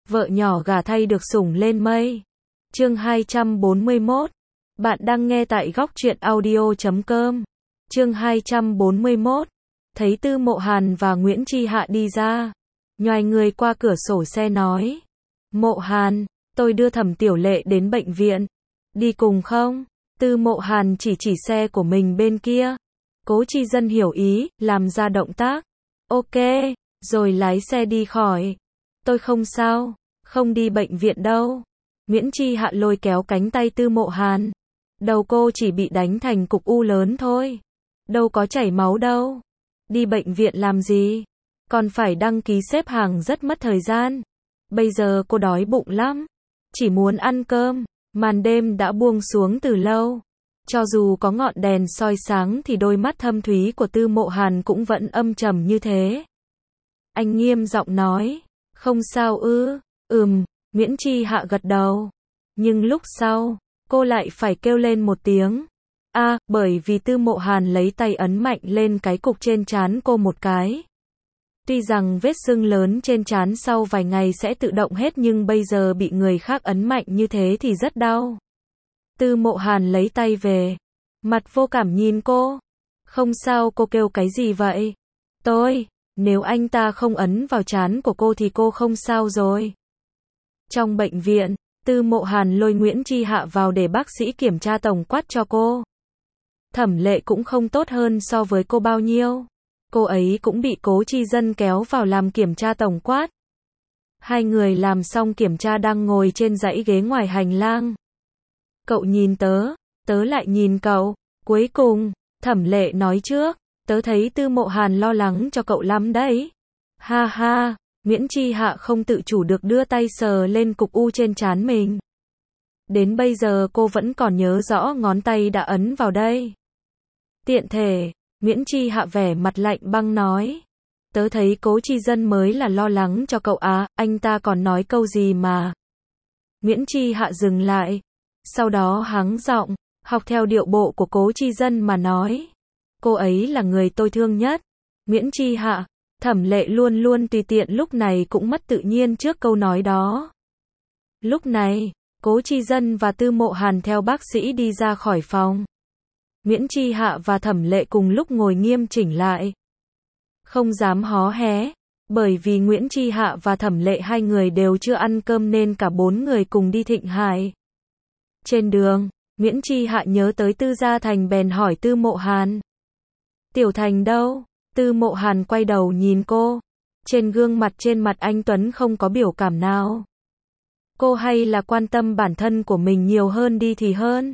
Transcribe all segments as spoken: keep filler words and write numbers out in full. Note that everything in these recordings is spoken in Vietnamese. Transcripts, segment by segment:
vợ nhỏ gả thay được sủng lên mây. Chương hai trăm bốn mươi mốt. Bạn đang nghe tại góc truyện audio chấm com. Chương hai trăm bốn mươi mốt. Thấy Tư Mộ Hàn và Nguyễn Chi Hạ đi ra, nhoài người qua cửa sổ xe nói: "Mộ Hàn, tôi đưa Thẩm Tiểu Lệ đến bệnh viện, đi cùng không?" Tư Mộ Hàn chỉ chỉ xe của mình bên kia. Cố Chi Dân hiểu ý, làm ra động tác ok, rồi lái xe đi khỏi. "Tôi không sao, không đi bệnh viện đâu." Nguyễn Chi Hạ lôi kéo cánh tay Tư Mộ Hàn. "Đầu cô chỉ bị đánh thành cục u lớn thôi, đâu có chảy máu đâu. Đi bệnh viện làm gì? Còn phải đăng ký xếp hàng rất mất thời gian. Bây giờ cô đói bụng lắm, chỉ muốn ăn cơm." Màn đêm đã buông xuống từ lâu. Cho dù có ngọn đèn soi sáng thì đôi mắt thâm thúy của Tư Mộ Hàn cũng vẫn âm trầm như thế. Anh nghiêm giọng nói: "Không sao ư?" "Ừm." Nguyễn Chi Hạ gật đầu. Nhưng lúc sau, cô lại phải kêu lên một tiếng a, à, bởi vì Tư Mộ Hàn lấy tay ấn mạnh lên cái cục trên trán cô một cái. Tuy rằng vết sưng lớn trên trán sau vài ngày sẽ tự động hết, nhưng bây giờ bị người khác ấn mạnh như thế thì rất đau. Tư Mộ Hàn lấy tay về, mặt vô cảm nhìn cô. "Không sao." Cô kêu cái gì vậy? "Tôi." Nếu anh ta không ấn vào trán của cô thì cô không sao rồi. Trong bệnh viện, Tư Mộ Hàn lôi Nguyễn Chi Hạ vào để bác sĩ kiểm tra tổng quát cho cô. Thẩm Lệ cũng không tốt hơn so với cô bao nhiêu. Cô ấy cũng bị Cố Chi Dân kéo vào làm kiểm tra tổng quát. Hai người làm xong kiểm tra đang ngồi trên dãy ghế ngoài hành lang. "Cậu nhìn tớ, tớ lại nhìn cậu. Cuối cùng, Thẩm Lệ nói trước, tớ thấy Tư Mộ Hàn lo lắng cho cậu lắm đấy." "Ha ha." Nguyễn Chi Hạ không tự chủ được đưa tay sờ lên cục u trên trán mình. Đến bây giờ cô vẫn còn nhớ rõ ngón tay đã ấn vào đây. "Tiện thể." Nguyễn Chi Hạ vẻ mặt lạnh băng nói: "Tớ thấy Cố Chi Dân mới là lo lắng cho cậu à, anh ta còn nói câu gì mà." Nguyễn Chi Hạ dừng lại, sau đó hắng giọng, học theo điệu bộ của Cố Chi Dân mà nói: "Cô ấy là người tôi thương nhất." Nguyễn Chi Hạ, Thẩm Lệ luôn luôn tùy tiện lúc này cũng mất tự nhiên trước câu nói đó. Lúc này, Cố Chi Dân và Tư Mộ Hàn theo bác sĩ đi ra khỏi phòng. Nguyễn Chi Hạ và Thẩm Lệ cùng lúc ngồi nghiêm chỉnh lại, không dám hó hé, bởi vì Nguyễn Chi Hạ và Thẩm Lệ hai người đều chưa ăn cơm nên cả bốn người cùng đi Thịnh Hải. Trên đường, Nguyễn Chi Hạ nhớ tới Tư Gia Thành bèn hỏi Tư Mộ Hàn: "Tiểu Thành đâu?" Tư Mộ Hàn quay đầu nhìn cô. Trên gương mặt trên mặt anh Tuấn không có biểu cảm nào. Cô hay là quan tâm bản thân của mình nhiều hơn đi thì hơn.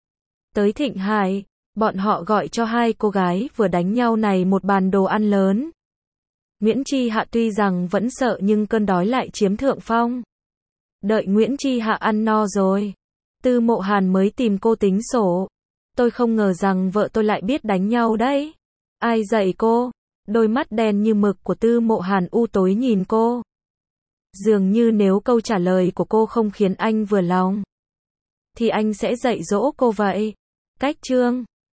Tới Thịnh Hải, bọn họ gọi cho hai cô gái vừa đánh nhau này một bàn đồ ăn lớn. Nguyễn Chi Hạ tuy rằng vẫn sợ nhưng cơn đói lại chiếm thượng phong. Đợi Nguyễn Chi Hạ ăn no rồi, Tư Mộ Hàn mới tìm cô tính sổ. "Tôi không ngờ rằng vợ tôi lại biết đánh nhau đấy. Ai dạy cô?" Đôi mắt đen như mực của Tư Mộ Hàn u tối nhìn cô. Dường như nếu câu trả lời của cô không khiến anh vừa lòng, thì anh sẽ dạy dỗ cô vậy. Cách chương